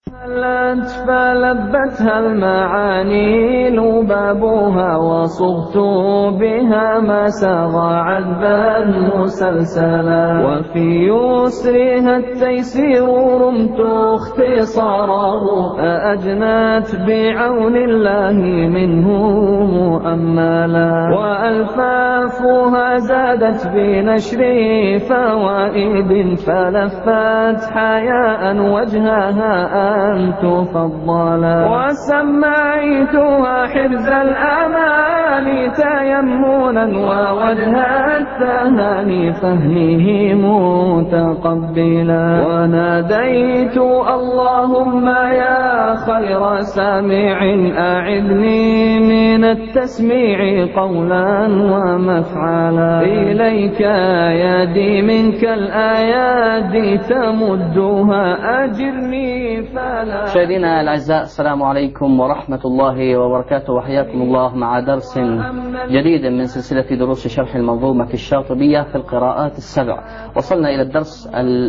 هلت فلبتها المعاني لبابها وصغت بها ما سغى عذبا مسلسلا وفي يسرها التيسير رمت اختصاره أأجنت بعون الله منه مؤملا وألفافها زادت بنشر فوائد فلفت حياء وجهها أن تفضلا وسميتها حرز الأمان تيمنا ووجه التهاني فهمه متقبلا وناديت اللهم يا خير سامع أعذني من التسميع قولا ومفعلا إليك يدي منك الآيات تمدها أجرني فلا. مشاهدينا الأعزاء، السلام عليكم ورحمة الله وبركاته، وحياكم الله مع درس جديد من سلسلة دروس شرح المنظومة الشاطبية في القراءات السبع. وصلنا إلى الدرس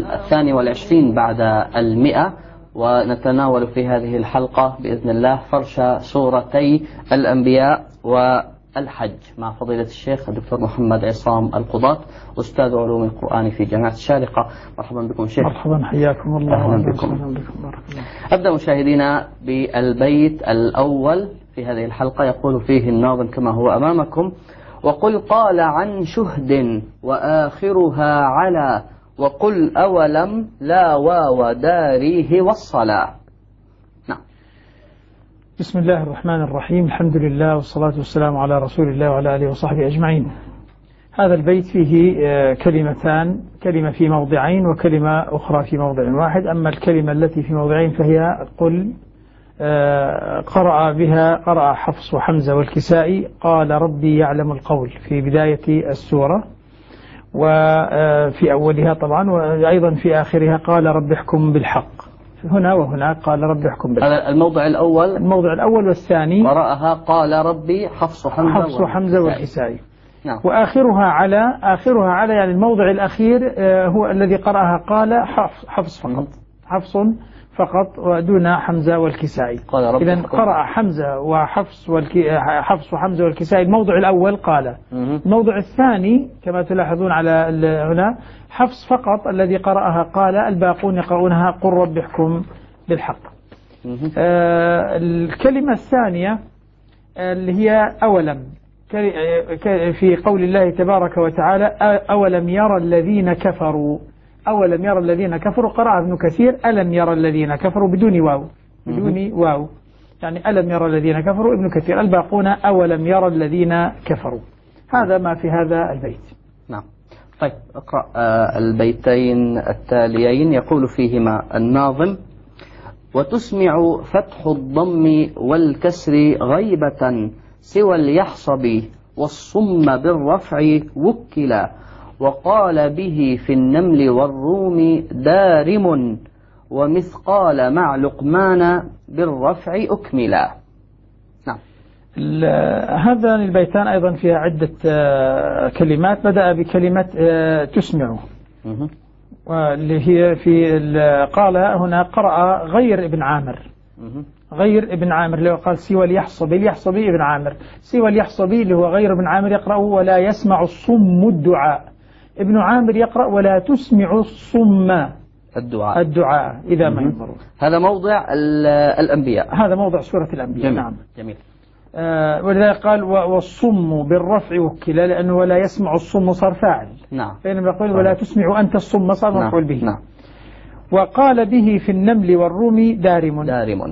22 بعد 100، ونتناول في هذه الحلقة بإذن الله فرش سورتي الأنبياء والحج مع فضيلة الشيخ الدكتور محمد عصام القضاة، أستاذ علوم القرآن في جامعة الشارقة. مرحبا بكم شيخ. مرحبا، حياكم الله. أهلا بكم. أبدأ مشاهدينا بالبيت الأول في هذه الحلقة، يقول فيه الناظم كما هو أمامكم: وقل قال عن شهد وآخرها على وقل أولم لا واو داريه والصلاة. نعم. بسم الله الرحمن الرحيم، الحمد لله والصلاة والسلام على رسول الله وعلى آله وصحبه أجمعين. هذا البيت فيه كلمتان، كلمة في موضعين وكلمة أخرى في موضع واحد. أما الكلمة التي في موضعين فهي قل، قرأ حفص وحمزة والكسائي قال ربي يعلم القول في بداية السورة، وفي أولها طبعا، وأيضا في آخرها قال رب احكم بالحق. هنا وهنا قال رب احكم بالحق. هذا الموضع الأول. الموضع الأول والثاني قرأها قال ربي حفص وحمزة والكسائي. نعم. وآخرها على يعني الموضع الأخير هو الذي قرأها قال حفص فقط، حفص فقط ودون حمزة والكسائي. إذن قرأ حمزة وحفص حفص وحمزة والكسائي الموضع الأول قال. الموضع الثاني كما تلاحظون على هنا حفص فقط الذي قرأها قال، الباقون يقرؤونها قل رب احكم بالحق. الكلمة الثانية اللي هي أولم، في قول الله تبارك وتعالى أولم يرى الذين كفروا. أولم يرى الذين كفروا قرأ ابن كثير ألم يرى الذين كفروا بدون واو، يعني ألم يرى الذين كفروا. ابن كثير الباقون أولم يرى الذين كفروا. هذا ما في هذا البيت. نعم. طيب اقرأ البيتين التاليين. يقول فيهما الناظم: وتسمع فتح الضم والكسر غيبة سوى اليحصب والصم بالرفع وكلا وقال به في النمل والروم دارم ومثقال مع لقمان بالرفع أكملا. نعم. هذان البيتان أيضا فيها عدة كلمات. بدأ بكلمة تسمع، واللي هي في قال هنا قرأ غير ابن عامر. غير ابن عامر اللي هو قال سوى اليحصبي ابن عامر. سوى اليحصبي اللي هو غير ابن عامر يقرأ ولا يسمع الصم الدعاء. ابن عامر يقرأ ولا تسمع الصم الدعاء إذا ما ينظرون. هذا موضع الأنبياء، هذا موضع سورة الأنبياء. جميل. نعم. جميل. ولذلك قال والصم بالرفع وكلا، لأنه ولا يسمع الصم صار فاعل. نعم. فإنما يقول ولا تسمع أنت الصم صار مفعول به. نعم. وقال به في النمل والروم دارم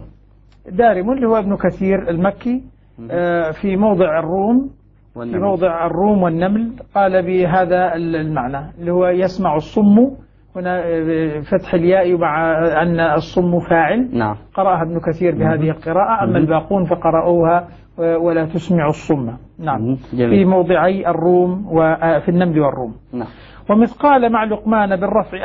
اللي هو ابن كثير المكي. في موضع الروم والنمل. في موضع الروم والنمل قال بهذا المعنى اللي هو يسمع الصم، هنا فتح الياء مع أن الصم فاعل. نعم. قرأها ابن كثير بهذه القراءة. أما الباقون فقرأوها ولا تسمع الصم. نعم. في موضعي الروم وفي النمل والروم. نعم. ومثقال مع لقمان بالرفع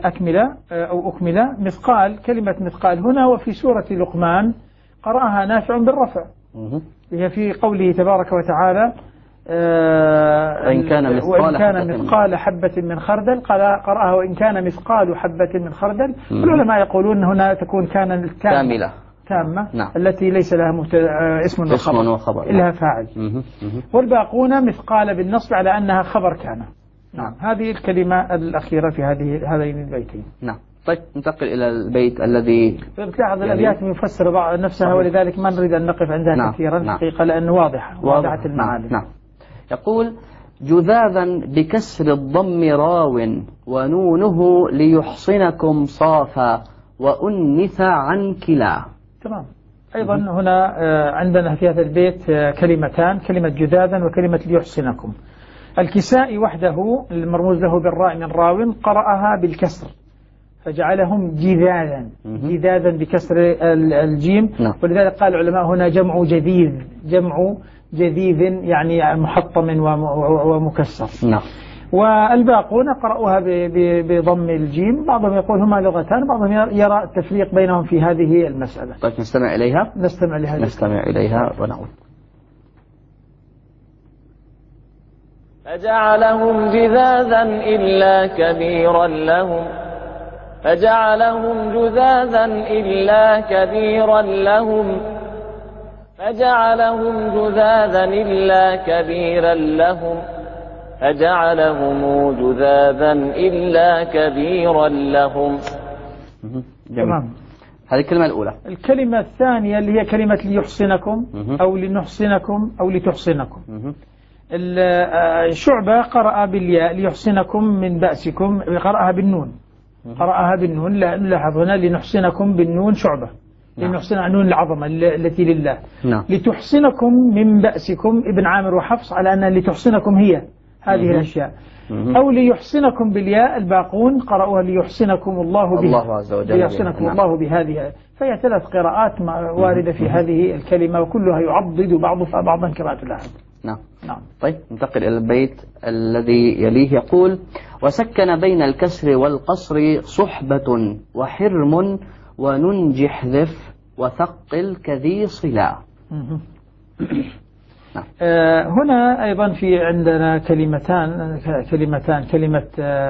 أكمل. مثقال، كلمة مثقال هنا وفي سورة لقمان قرأها نافع بالرفع. هي في قوله تبارك وتعالى وإن كان مثقال حبة من خردل قرأها وإن كان مثقال حبة من خردل. العلماء يقولون هنا تكون كان كاملة تامة. نعم. التي ليس لها اسم وخبر إلها فاعل. والباقون مثقال بالنصب على أنها خبر كان. نعم. هذه الكلمة الأخيرة في هذين البيتين. نعم. طيب ننتقل إلى البيت الذي تلاحظ الأبيات يفسر نفسها، ولذلك ما نريد أن نقف عندها نعم. كثيرا. نعم. حقيقة لأنه واضحة المعاني. نعم. يقول جذاذا بكسر الضم راو ونونه ليحصنكم صافا وأنث عن كلا. تمام. أيضا هنا عندنا في هذا البيت كلمتان، كلمة جذاذا وكلمة ليحصنكم. الكسائي وحده المرموز له بالراء من راو قرأها بالكسر فجعلهم جذاذا بكسر الجيم. ولذلك قال العلماء هنا جمع جذيذ يعني محطم ومكسر. نعم. والباقون قرأوها بضم الجيم. بعضهم يقول هما لغتان، بعضهم يرى التفريق بينهم في هذه المسألة. طيب نستمع إليها ونعود. فجعلهم جذاذا إلا كبيرا لهم فجعلهم جذاذا إلا كبيرا لهم تمام. هذه الكلمة الأولى. الكلمة الثانية اللي هي كلمة ليحصنكم أو لنحصنكم أو لتحصنكم. شعبة قرأ بالياء ليحصنكم من بأسكم، قرأها بالنون. لاحظ هنا لنحصنكم بالنون شعبة. لنحصن نون العظمة التي لله. لتحصنكم من بأسكم ابن عامر وحفص على أن لتحصنكم هي هذه الأشياء. أو ليحصنكم بالياء الباقون قرأوها ليحصنكم الله به. الله عز وجل ليحصنكم الله بهذه. فهي 3 قراءات واردة في هذه الكلمة وكلها يعضد بعضها بعضا قراءة الأحد. نعم. طيب ننتقل إلى البيت الذي يليه. يقول وسكن بين الكسر والقصر صحبة وحرم وننجح ذف وثقل كذي صلا. هنا أيضا في عندنا كلمتان كلمة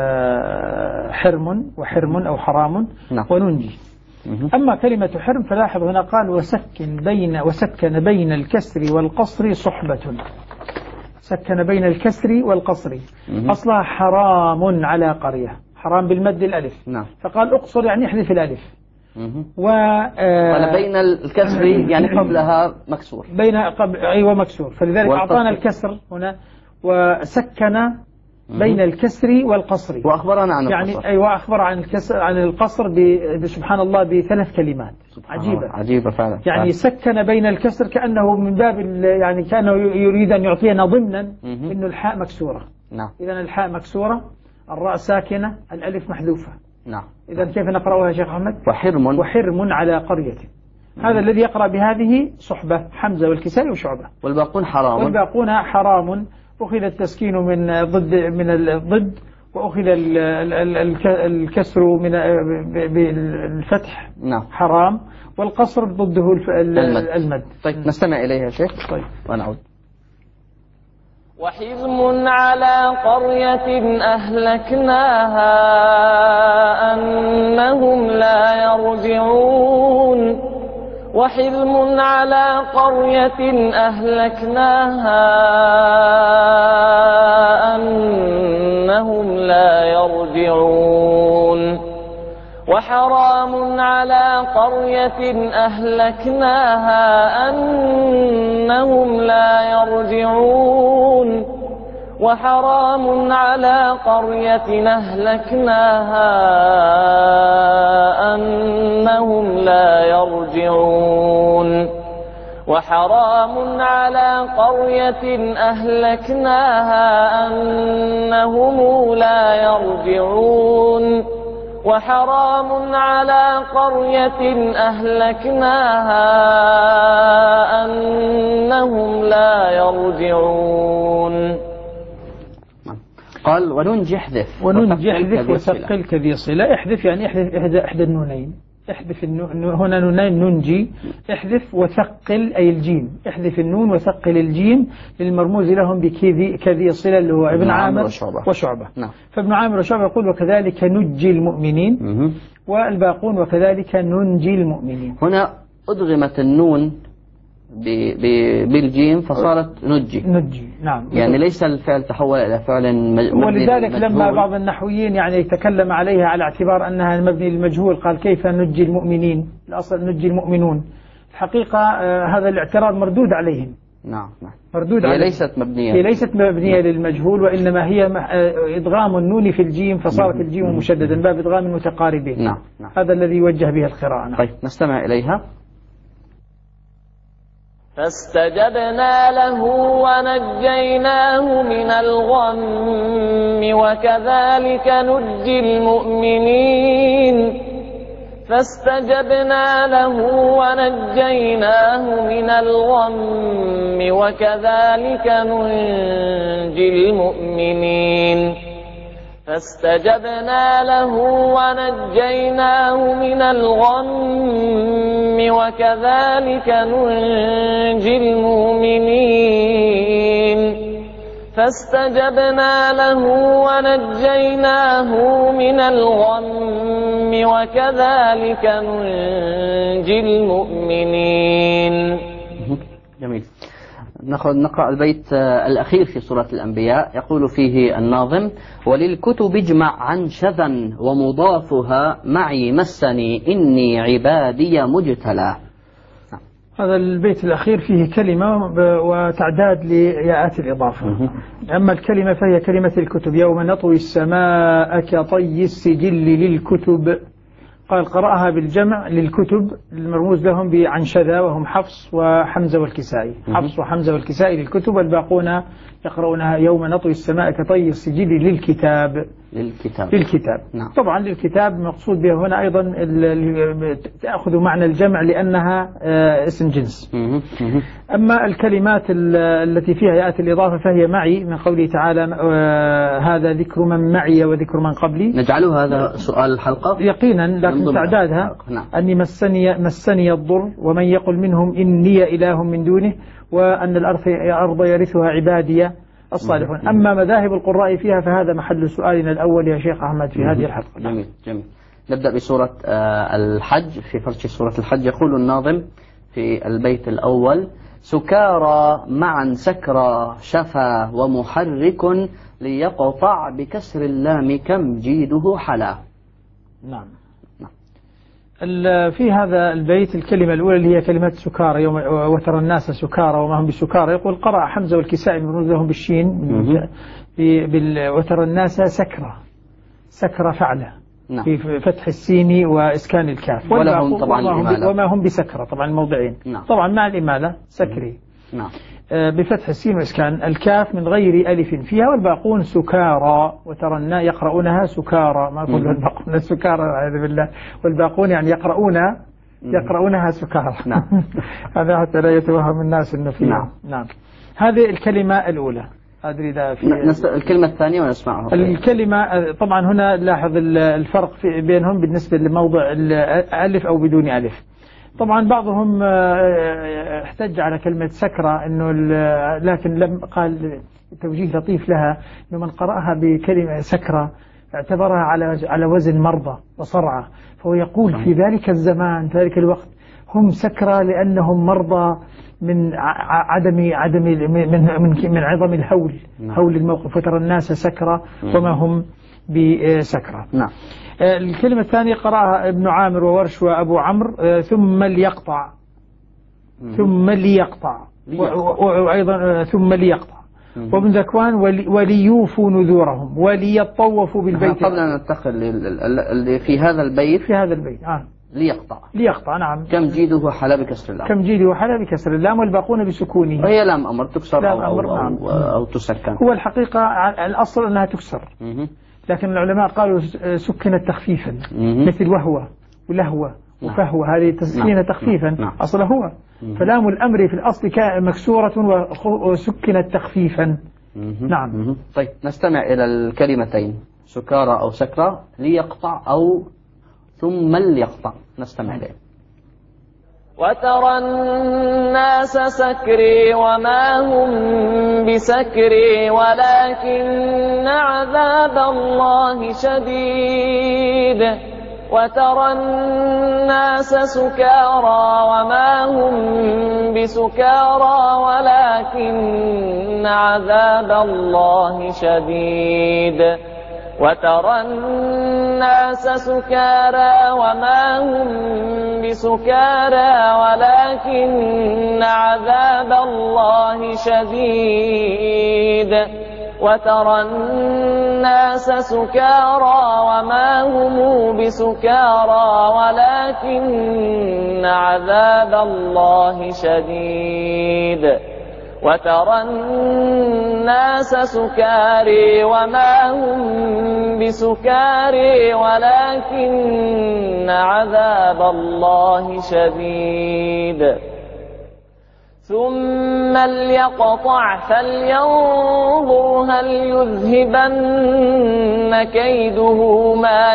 حرم أو حرام وننجي. أما كلمة حرم فلاحظ هنا قال وسكن بين الكسر والقصر صحبة. سكن بين الكسر والقصر. أصلها حرام على قرية، حرام بالمد الألف. فقال أقصر يعني احذف الألف. قال بين الكسر يعني قبلها مكسور. أيوة مكسور. فلذلك أعطانا الكسر هنا وسكن بين الكسر والقصر. وأخبرنا عن يعني القصر. أيوة أخبر عن القصر سبحان الله ب3 كلمات عجيبة فعلا. يعني سكن بين الكسر كأنه من باب يعني كأنه يريد أن يعطينا ضمنا إنه الحاء مكسورة. إذا الحاء مكسورة، الراء ساكنة، الألف محذوفة. إذا كيف نقرأها يا شيخ أحمد؟ وحرم على قرية. هذا الذي يقرأ بهذه صحبة حمزة والكسائي وشعبة. والباقون حرام. أخذ التسكين من الضد وأخذ الكسر بالفتح. حرام. والقصر ضده المد. طيب نستمع إليها يا شيخ. طيب ونعود. وحزم على قرية أهلكناها أنهم لا يرجعون وحزم على قرية أهلكناها أنهم لا يرجعون وحرام على قرية أهلكناها أنهم لا يرجعون وحرام على قرية أهلكناها أنهم لا يرجعون وحرام على قرية أهلكناها أنهم لا يرجعون وحرام على قرية أهلكناها أنهم لا يرجعون. قال وننجح ذف وثقل كذي صلة. احذف يعني احذف إحدى النونين احذف هنا نونين ننجي، احذف وثقل أي الجيم، احذف النون وثقل الجيم للمرموز لهم بكذي صلة اللي هو ابن عامر وشعبة. نعم. فابن عامر وشعبة يقول وكذلك نجي المؤمنين، والباقون وكذلك ننجي المؤمنين. هنا أدغمت النون بالجيم فصارت نجي. نعم. يعني ليس الفعل تحول إلى فعل مبني، ولذلك لما بعض النحويين يعني يتكلم عليها على اعتبار أنها مبني للمجهول قال كيف نجي المؤمنين، الأصل نجي المؤمنون. الحقيقة هذا الاعتراض مردود عليهم. نعم. مردود هي عليهم. ليست مبنية للمجهول، وإنما هي إدغام النون في الجيم فصارت الجيم مشددا باب إدغام المتقاربين. نعم. هذا الذي يوجه به القراءة. طيب نستمع إليها. فاستجبنا له ونجيناه من الغم وكذلك نجي المؤمنين. فاستجبنا له ونجيناه من الغم وكذلك ننجي المؤمنين. فاستجبنا له ونجيناه من الغم وكذلك ننجي المؤمنين. فاستجبنا له ونجيناه من الغم وكذلك ننجي المؤمنين. جميل. نقرأ البيت الأخير في سورة الأنبياء. يقول فيه الناظم: وللكتب اجمع عن شذا ومضافها معي مسني إني عبادي مجتلى. هذا البيت الأخير فيه كلمة وتعداد لياءات الإضافة. أما الكلمة فهي كلمة الكتب. يوم نطوي السماء كطي السجل للكتب. قال قرأها بالجمع للكتب المرموز لهم بعنشذا وهم حفص وحمزة والكسائي. حفص وحمزة والكسائي للكتب، والباقون يقرؤونها يوم نطوي السماء كطي السجل للكتاب. نعم. طبعا للكتاب مقصود بها هنا أيضا تأخذ معنى الجمع لأنها اسم جنس. أما الكلمات التي فيها يأتي الإضافة فهي معي من قوله تعالى هذا ذكر من معي وذكر من قبلي. نجعله هذا سؤال الحلقة يقينا، لكن تعدادها أني مسني الضر ومن يقل منهم إني إله من دونه وأن الأرض يرثها عبادي الصالحون. أما مذاهب القراء فيها فهذا محل سؤالنا الأول يا شيخ أحمد في هذه الحلقة. جميل. نبدأ بسورة الحج. في فرش سورة الحج يقول الناظم في البيت الأول: سكارى معا سكرى شفا ومحرك ليقطع بكسر اللام كم جيده حلا. نعم. في هذا البيت الكلمة الأولى اللي هي كلمة سكارى يوم وترى الناس سكارى وما هم بسكارى. يقول قرأ حمزة والكسائي مرموز لهم بالشين وترى الناس سكرى فعلة في فتح السين وإسكان الكاف. وما هم بسكرة طبعا الموضعين. طبعا مع الإمالة سكري. بفتح السين وإسكان الكاف من غير ألف فيها، والباقون سكارى وترى يقرؤونها سكارى. ما أقول الباقون سكارى أعوذ بالله، والباقون يعني يقرؤونها سكارى. هذا حتى لا يتوهم الناس أنه فيها. نعم. هذه الكلمة الأولى. أدري إذا في الكلمة الثانية ونسمعها. الكلمة طبعا هنا لاحظ الفرق بينهم بالنسبة لموضع الألف أو بدون ألف. طبعا بعضهم احتج على كلمة سكرة إنه لكن لم قال توجيه لطيف لها إنه من قرأها بكلمة سكرة اعتبرها على وزن مرضى وصرعة، فهو يقول في ذلك الزمان في ذلك الوقت هم سكرة لأنهم مرضى من عظم الهول، هول الموقف. وترى الناس سكرة وما هم بسكرة. نعم. الكلمة الثانية قرأها ابن عامر وورش وأبو عمرو ثم ليقطع وأيضا ثم ليقطع. وابن ذكوان وليوفوا نذورهم وليطوفوا بالبيت. قبل أن ننتقل في هذا البيت ليقطع. نعم. كم جيده حلا بكسر اللام والباقون بسكونه. وهي لام أمر تكسر أو تسكن. هو الحقيقة الأصل أنها تكسر، لكن العلماء قالوا سكنت تخفيفا مثل وهو ولهوة وفهوة، هذه تسكين تخفيفا أصله هو. فلام الأمر في الأصل مكسورة وسكنت تخفيفا. نعم. طيب نستمع إلى الكلمتين سكارى أو سكرى، ليقطع أو ثم ليقطع. نستمع إليه. وترى الناس سكري وما هم بسكري ولكن عذاب الله شديد. وترى الناس سكارى وما هم بسكارى ولكن عذاب الله شديد. وترى الناس سكارى وما هم بسكارى ولكن عذاب الله شديد. وترى الناس سكارى وما هم بسكارى ولكن عذاب الله شديد. وترى الناس سكاري وما هم بسكاري ولكن عذاب الله شديد. ثم ليقطع فلينظر هل يذهبن كيده ما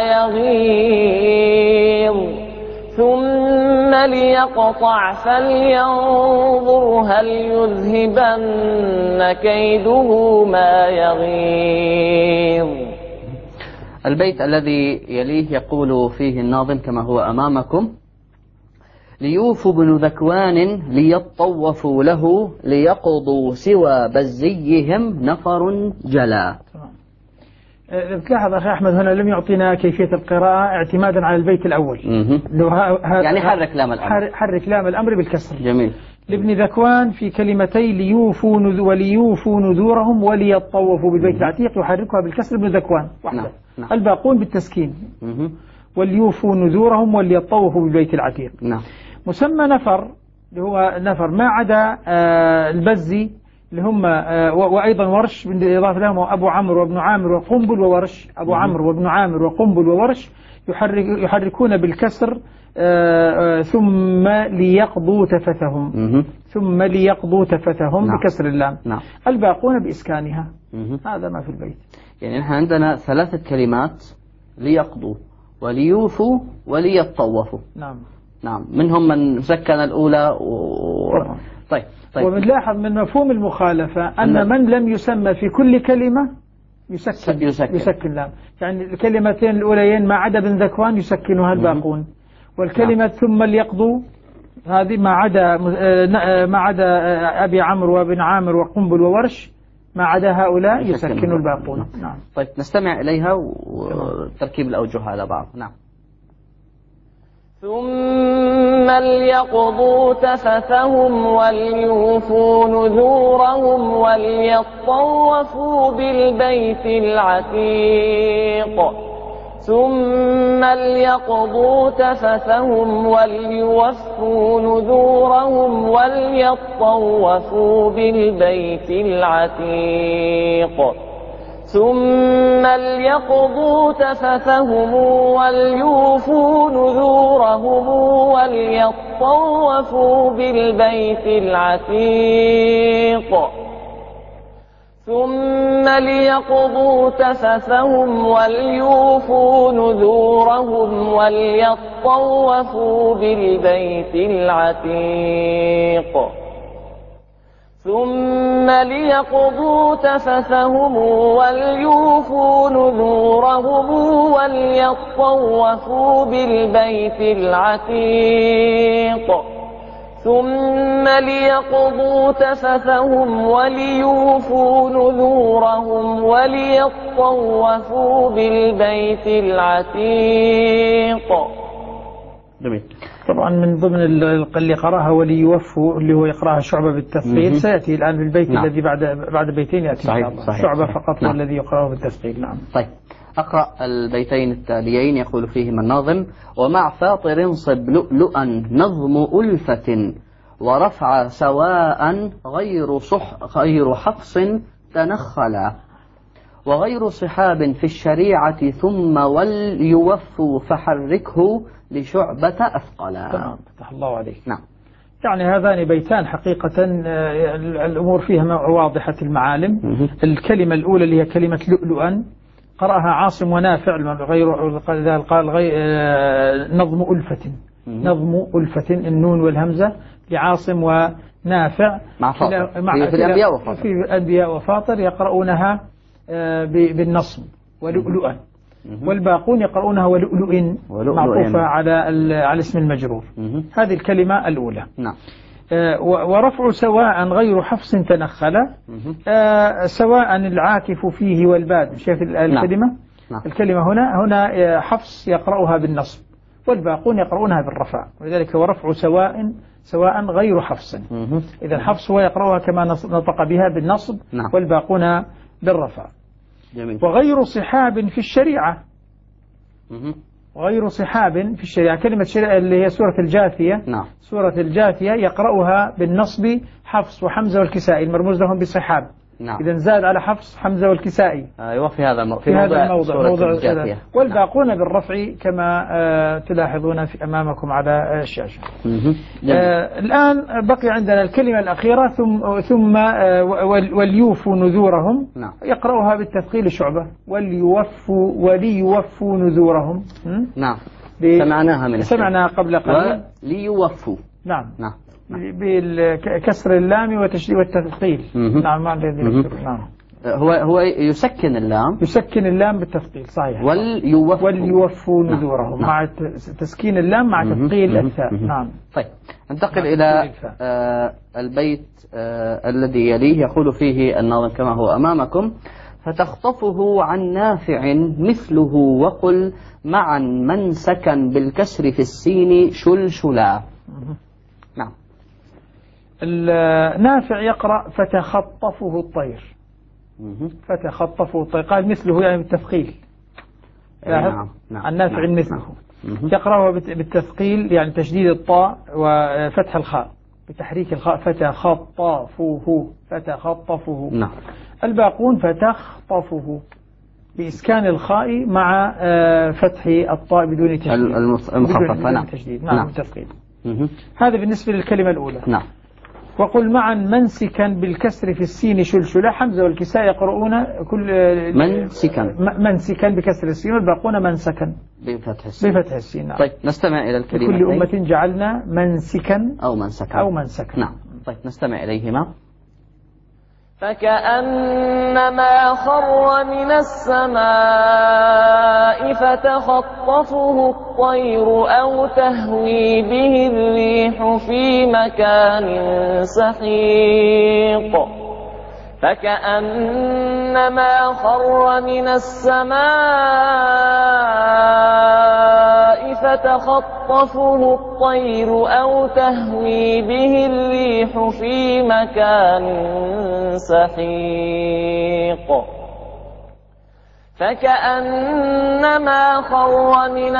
يغيظ. ثم ليقطع فلينظر هل يذهبن كيده ما يغيظ. البيت الذي يليه يقول فيه الناظم كما هو أمامكم: ليوفوا بن ذكوان ليطوفوا له ليقضوا سوى بزيهم نفر جلا. تلاحظ أخي أحمد هنا لم يعطينا كيفية القراءة اعتمادا على البيت الأول. يعني حرك لام الأمر، حرك لام الأمر بالكسر. جميل. لابن ذكوان في كلمتي وليوفوا نذورهم وليطوفوا بالبيت العتيق يحركها بالكسر ابن ذكوان وحده. نعم. الباقون بالتسكين. وليوفوا نذورهم وليطوفوا بالبيت العتيق. نعم. مسمى نفر اللي هو نفر ما عدا البزي اللي هم وأيضا ورش بالإضافة لهم أبو عمرو وابن عامر وقنبل وورش. أبو عمرو وابن عامر وقنبل وورش يحركون بالكسر ثم ليقضوا تفثهم. ثم ليقضوا تفثهم. نعم. بكسر اللام. نعم. الباقون بإسكانها. هذا ما في البيت. يعني نحن عندنا 3 كلمات: ليقضوا وليوفوا وليطوفوا. نعم. نعم. منهم من سكن الأولى طيب. وبنلاحظ من مفهوم المخالفة أن من لم يسمى في كل كلمة يسكن لام. يعني الكلمتين الأوليين ما عدا بن ذكوان يسكنها الباقون. والكلمة ثم ليقضوا هذه ما عدا أبي عمرو وابن عامر وقنبل وورش ما عدا هؤلاء يسكن الباقون. نعم. طيب نستمع إليها وتركيب الأوجه على بعض. نعم. ثم ليقضوا تفثهم وليوفوا نذورهم وليطوفوا بالبيت العتيق. ثم ليقضوا تفثهم وليوفوا نذورهم وليطوفوا بالبيت العتيق. ثم ليقضوا تفثهم وليوفوا نذورهم وليطوفوا بالبيت العتيق. ثم ليقضوا تفثهم وليوفوا نذورهم وليطوفوا بالبيت العتيق. ثم ليقضوا تفثهم وليوفوا نذورهم وليطوفوا بالبيت العتيق. ثم ليقضوا تفثهم وليوفوا نذورهم وليطوفوا بالبيت العتيق. جميل. طبعا من ضمن اللي قراها وليوفوا اللي هو يقراها شعبة بالتثقيل سيأتي الآن بالبيت. نعم. الذي بعد بيتين يأتي صحيح. شعبة فقط. نعم. الذي يقراه بالتثقيل. نعم. طيب أقرأ البيتين التاليين. يقول فيهما الناظم: ومع فاطر صب لؤلؤا نظم ألفة ورفع سواء غير حفص تنخلا وغير صحاب في الشريعة ثم وليوفوا فحركه لشعبة أثقلا. تمام. فتح الله عليك. نعم. يعني هذان بيتان حقيقة الأمور فيها واضحة المعالم. الكلمة الأولى اللي هي كلمة لؤلؤا قرأها عاصم ونافع غير قال نظم ألفة، نظم ألفة النون والهمزة لعاصم ونافع مع فاطر في الأنبياء وفاطر، في الأنبياء وفاطر يقرؤونها بالنصب ولؤلؤا، والباقون يقرؤونها ولؤلؤ معطوفة على اسم المجرور. هذه الكلمة الأولى. نعم. ورفع سواء غير حفص تنخل، سواء العاكف فيه والباد. شايف الكلمة؟ نعم. الكلمة هنا حفص يقرأها بالنصب والباقون يقرؤونها بالرفع، ولذلك ورفع سواء غير حفص. إذا حفص هو يقرأها كما نطق بها بالنصب. نعم. والباقون بالرفع. جميل. وغير صحاب في الشريعة، وغير صحاب في الشريعة، كلمة شريعة اللي هي سورة الجاثية. نعم. سورة الجاثية يقرأها بالنصب حفص وحمزة والكسائي المرموز لهم بصحاب. نعم. إذا زاد على حفص حمزة والكسائي. أيوة في هذا الموضع والباقون بالرفع كما تلاحظون أمامكم على الشاشة. الآن بقي عندنا الكلمة الأخيرة ثم وليوفوا نذورهم. نعم. يقرأها بالتثقيل شعبة وليوفوا نذورهم. نعم. سمعناها قبل قليل. وليوفوا. نعم. نعم. بكسر اللام والتثقيل. نعم. نعم. هو يسكن اللام بالتثقيل صحيح. وليوفوا نذورهم. نعم. مع تسكين اللام مع تثقيل الثاء. نعم. طيب ننتقل إلى البيت الذي يليه، يقول فيه الناظم كما هو أمامكم: فتخطفه عن نافع مثله وقل معا من سكن بالكسر في السين شلشلا. نعم. النافع يقرأ فتخطفه الطير. فتخطفه الطير، قال مثله يعني بالتثقيل. نعم. النافع مثله يقرأه بالتثقيل يعني تشديد الطاء وفتح الخاء بتحريك الخاء. فتخطفه. نعم. الباقون فتخطفه بإسكان الخاء مع فتح الطاء بدون تشديد المخففة. تشديد. نعم. بالتثقيل. هذا بالنسبة للكلمة الأولى. نعم. وقل معا منسكا بالكسر في السين شلشلا. حمزة والكساء يقرؤون كل منسكا بكسر السين، والباقون منسكا بفتح السين. نعم. طيب نستمع إلى الكلمتين. لكل أمة جعلنا منسكا أو منسكا. نعم. طيب نستمع إليهما. فكأنما خر من السماء فتخطفه الطير أو تهوي به الريح في مكان سحيق. فكأنما خر من السماء فتخطفه الطير أو تهوي به الريح في مكان سحيق. فكأنما خر من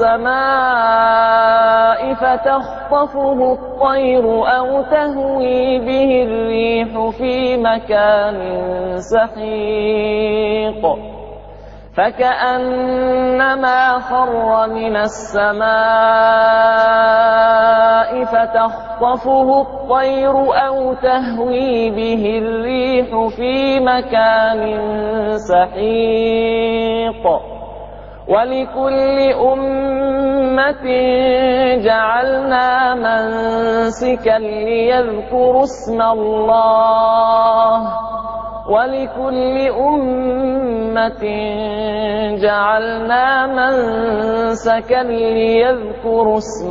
السماء فتخطفه الطير أو تهوي به الريح في مكان سحيق. فكأنما خر من السماء فتخطفه الطير أو تهوي به الريح في مكان سحيق. ولكل أمة جعلنا منسكا ليذكروا اسم الله. ولكل أمة جعلنا منسكا ليذكروا اسم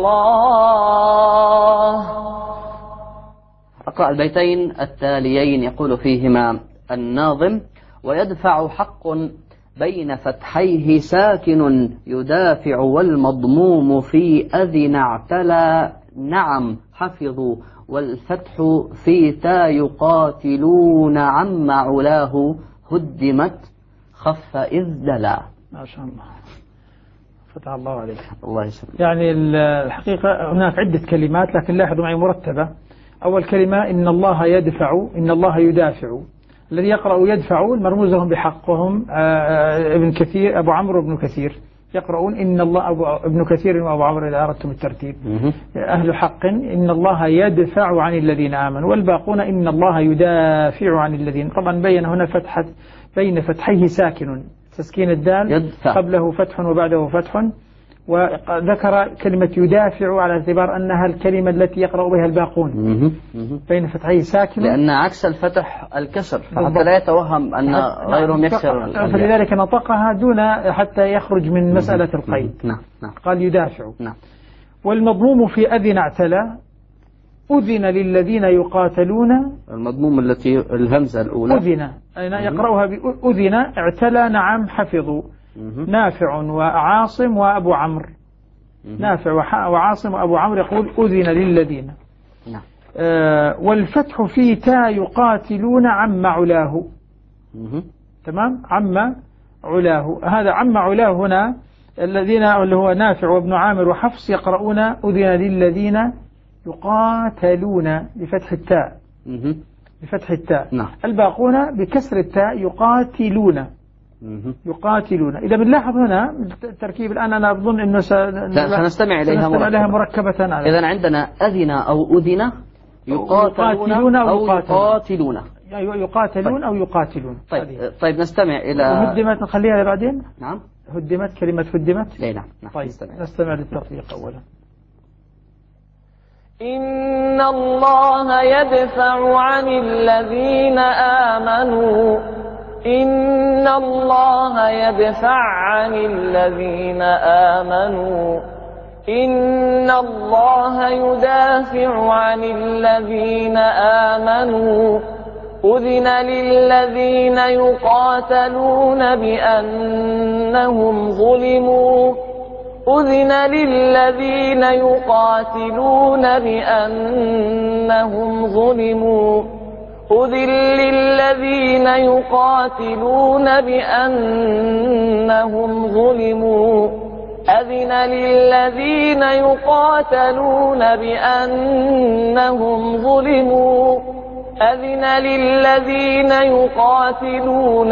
الله. أقرأ البيتين التاليين يقول فيهما الناظم: ويدفع حق بين فتحيه ساكن يدافع والمضموم في أذن اعتلى نعم حفظوا والفتح في تا يقاتلون عم علاه هدمت خف إذ دلا. ما شاء الله، فتح الله عليك. الله يسلمك. يعني الحقيقة هناك عدة كلمات لكن لاحظوا معي مرتبة. أول كلمة إن الله يدفع، إن الله يدافع. الذي يقرأ يدفع المرموز لهم بحقهم ابن كثير، أبو عمرو وابن كثير يقرؤون إن الله، ابن كثير وأبو عمرو إذا أردتم الترتيب. أهل حق إن الله يدفع عن الذين آمنوا، والباقون إن الله يدافع عن الذين. طبعا بين هنا بين فتحيه ساكن، تسكين الدال يدفع. قبله فتح وبعده فتح، وذكر كلمة يدافع على اعتبار أنها الكلمة التي يقرأ بها الباقون بين فتحيه ساكن، لأن عكس الفتح الكسر، حتى لا يتوهم أن غيرهم يكسر. فلذلك نطقها دون حتى يخرج من مسألة القيد. نعم. قال يدافع. نعم. والمضموم في أذن اعتلى، أذن للذين يقاتلون. المضموم التي الهمزة الأولى أذن يقرأها بأذن اعتلى، نعم حفظوا. نافع وعاصم وأبو عمرو، نافع وعاصم وأبو عمرو يقول أذن للذين. نعم. والفتح في تا يقاتلون عم علاه. تمام، عم علاه، هذا عم علاه هنا الذين اللي هو نافع وابن عامر وحفص يقرؤون أذن للذين يقاتلون بفتح التاء، بفتح التاء. نعم. الباقون بكسر التاء يقاتلون. يقاتلون. إذا بنلاحظ هنا التركيب الآن، أنا أظن أنه سنستمع إليها مركبة. إذا عندنا أذن أو أذن، يقاتلون أو يقاتلون. يقاتلون أو يقاتلون. طيب نستمع إلى هدمت، نخليها بعدين. نعم. هدمت، كلمة هدمت. نعم. طيب نستمع للتطبيق أولا. إن الله يدفع عن الذين آمنوا، إن الله يدفع عن الذين آمنوا، إن الله يدافع عن الذين آمنوا. أذن للذين يقاتلون بأنهم ظلموا، أذن للذين يقاتلون بأنهم ظلموا، أذن للذين يقاتلون بأنهم ظلموا، أذن للذين يقاتلون بأنهم ظلموا، أذن للذين يقاتلون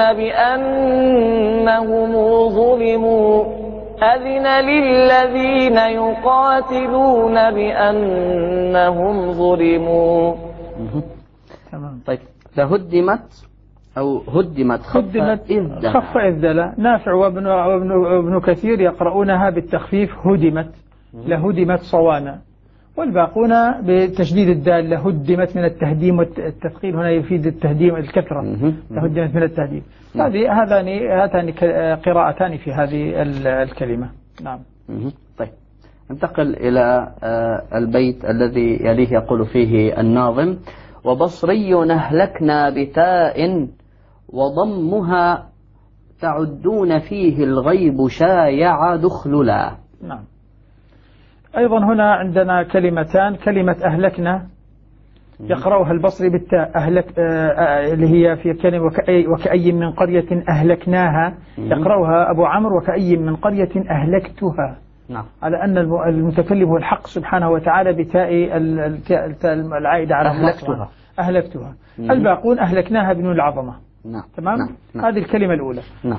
بأنهم ظلموا، أذن للذين يقاتلون بأنهم ظلموا. تمام. طيب لهدمت أو هدمت خف إذ نافع وابن كثير يقرؤونها بالتخفيف هدمت، لهدمت صوانا، والباقون بتشديد الدال لهدمت من التهديم، والتثقيل هنا يفيد التهديم الكثرة، لهدمت من التهديم. هاتان قراءتان في هذه الكلمة. نعم. طيب ننتقل إلى البيت الذي يليه، يقول فيه الناظم: وبصري أهلكنا بتاء وضمها تعدون فيه الغيب شايع دخللا. نعم. أيضا هنا عندنا كلمتان، كلمة أهلكنا يقرأها البصري بالتاء، أهلك اللي هي في كلمة وكأي من قرية أهلكناها، يقرأها أبو عمرو وكأي من قرية أهلكتها. نعم. على أن المتكلم هو الحق سبحانه وتعالى بتاء العائدة على أهلكتها. الباقون أهلكناها بنون العظمة. نعم. تمام. نعم. هذه الكلمة الأولى. نعم.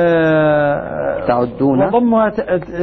تعدون وضمها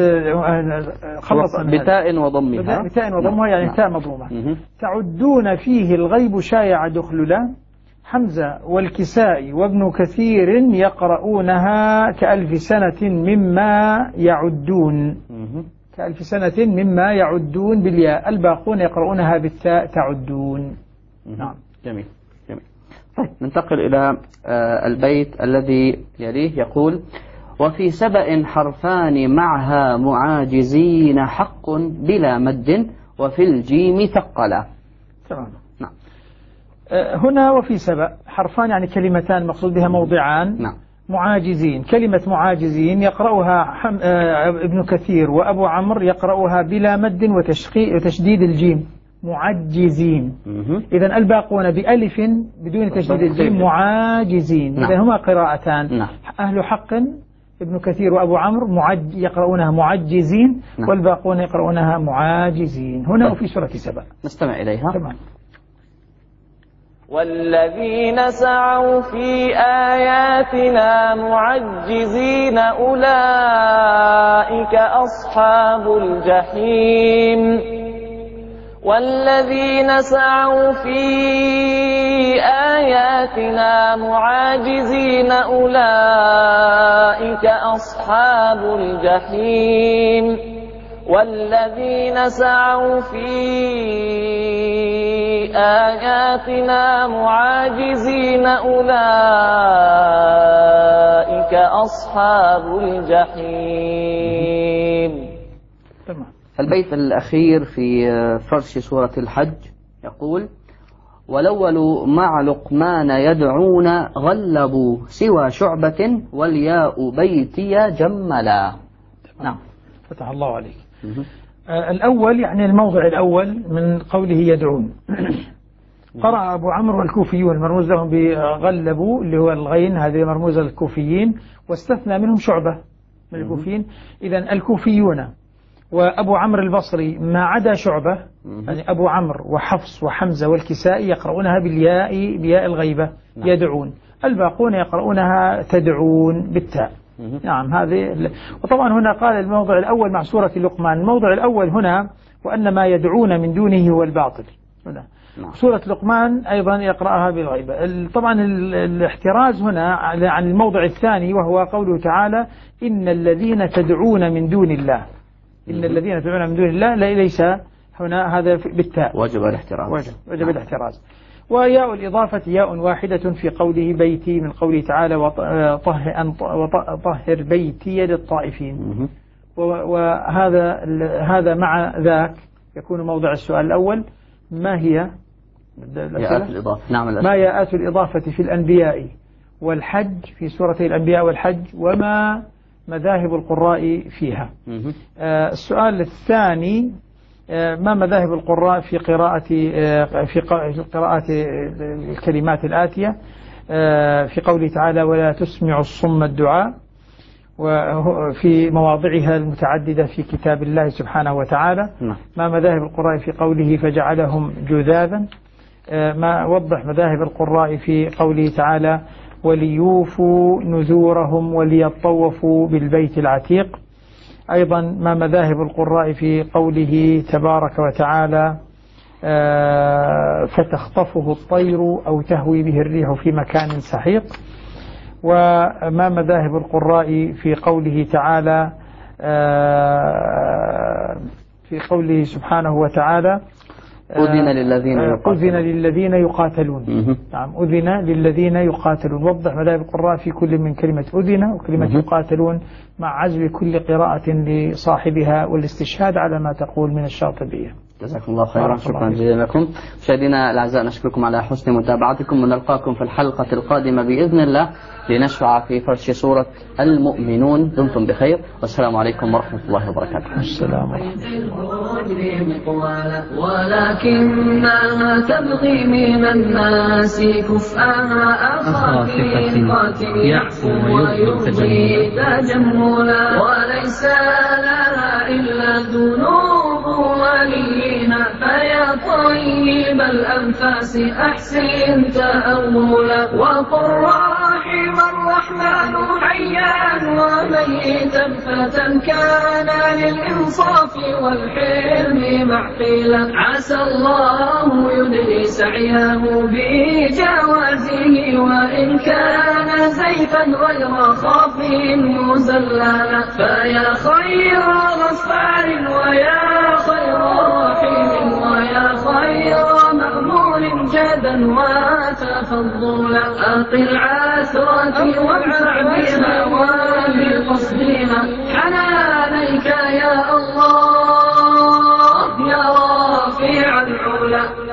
خلص بتاء وضمها، بتاء وضمها يعني تاء مضمومة. تعدون فيه الغيب شايع دخللا، حمزة والكسائي وابن كثير يقرؤونها كألف سنة مما يعدون، كألف سنة مما يعدون بالياء، الباقون يقرؤونها بالتاء تعدون. نعم. جميل. طيب ننتقل إلى البيت الذي يليه، يقول: وفي سبأ حرفان معها معاجزين حق بلا مد وفي الجيم ثقلا. تمام. نعم. هنا وفي سبأ حرفان يعني كلمتان مقصود بها موضعان. نعم. معاجزين، كلمة معاجزين يقرأها ابن كثير وأبو عمرو يقرأها بلا مد وتشديد الجيم، معجزين. إذن الباقون بألف بدون تشديد الجيم معاجزين. نعم. إذن هما قراءتان. نعم. أهل حق ابن كثير وأبو عمرو يقرؤونها معجزين. نعم. والباقون يقرؤونها معاجزين. هنا وفي سورة سبأ. نستمع إليها. تمام. والذين سعوا في آياتنا معجزين أولئك أصحاب الجحيم. والذين سعوا في آياتنا معاجزين أولئك أصحاب الجحيم والذين سعوا في آياتنا معاجزين أولئك أصحاب الجحيم. البيت الأخير في فرش سورة الحج يقول: والأول مع لقمان يدعون غلبوا سوى شعبة والياء بيتي جملا. نعم، فتح الله عليك. الأول يعني الموضع الأول من قوله يدعون. قرأ أبو عمرو والكوفيون المرموز لهم بغلبوا اللي هو الغين، هذه مرموزة للكوفيين، واستثنى منهم شعبة من الكوفيين. إذن الكوفيون وأبو عمرو البصري ما عدا شعبة، يعني أبو عمرو وحفص وحمزة والكسائي يقرؤونها بياء الغيبة يدعون، الباقون يقرؤونها تدعون بالتاء. نعم هذه. وطبعا هنا قال الموضع الأول مع سورة لقمان، الموضع الأول هنا وأن ما يدعون من دونه هو الباطل. هنا سورة لقمان أيضا يقرأها بالغيبة. طبعا الاحتراز هنا عن الموضع الثاني وهو قوله تعالى: إن الذين تدعون من دون الله، إن الذين تدعون من دون الله ليس هنا هذا بالتاء، وجب الاحتراز. وجب الاحتراز. وياء الإضافة ياء واحدة في قوله بيتي من قوله تعالى: وطهر بيتي للطائفين. وهذا مع ذاك يكون موضع السؤال الأول: ما هي ياءات الإضافة؟ نعم، ما ياءات الإضافة في الأنبياء والحج في سورتي الأنبياء والحج، وما مذاهب القراء فيها. السؤال الثاني: ما مذاهب القراء في قراءة الكلمات الآتية في قوله تعالى: ولا تسمع الصم الدعاء، وفي مواضعها المتعددة في كتاب الله سبحانه وتعالى. ما مذاهب القراء في قوله فجعلهم جذاذا. ما وضح مذاهب القراء في قوله تعالى: وليوفوا نذورهم وليطوفوا بالبيت العتيق. أيضا ما مذاهب القراء في قوله تبارك وتعالى: فتخطفه الطير أو تهوي به الريح في مكان سحيق. وما مذاهب القراء في قوله تعالى في قوله سبحانه وتعالى: أذن للذين يقاتلون. نعم، أذن للذين يقاتلون. وضح مذاهب القراء في كل من كلمة أذن وكلمة يقاتلون مع عزل كل قراءة لصاحبها والاستشهاد على ما تقول من الشاطبية. جزاكم الله خيرا، شكرا جزيلا لكم. مشاهدينا الأعزاء، نشكركم على حسن متابعتكم، ونلقاكم في الحلقة القادمة بإذن الله لنشرع في فرش سورة المؤمنون. دمتم بخير، والسلام عليكم ورحمة الله وبركاته. السلام عليكم. ولكنها تبغي من الناس كفءها أخاف يعفو ويرضي تجملا، وليس لها إلا ذنوب ولينا، فيا طيب الأنفاس أحسن تأولا، وقل رحم الرحمن حيا وميتا فتى كان للإنصاف والحلم معقلا، عسى الله يدري سعيه بجوازه، وإن كان زيفا غير خاف مزللا، فيا خير غفار ويا خير رحيم ويا خير مأمور جدا وتفضلا، أقل عثرة وادفع بها وبقصدها حنانيك يا الله يا رافع العلا.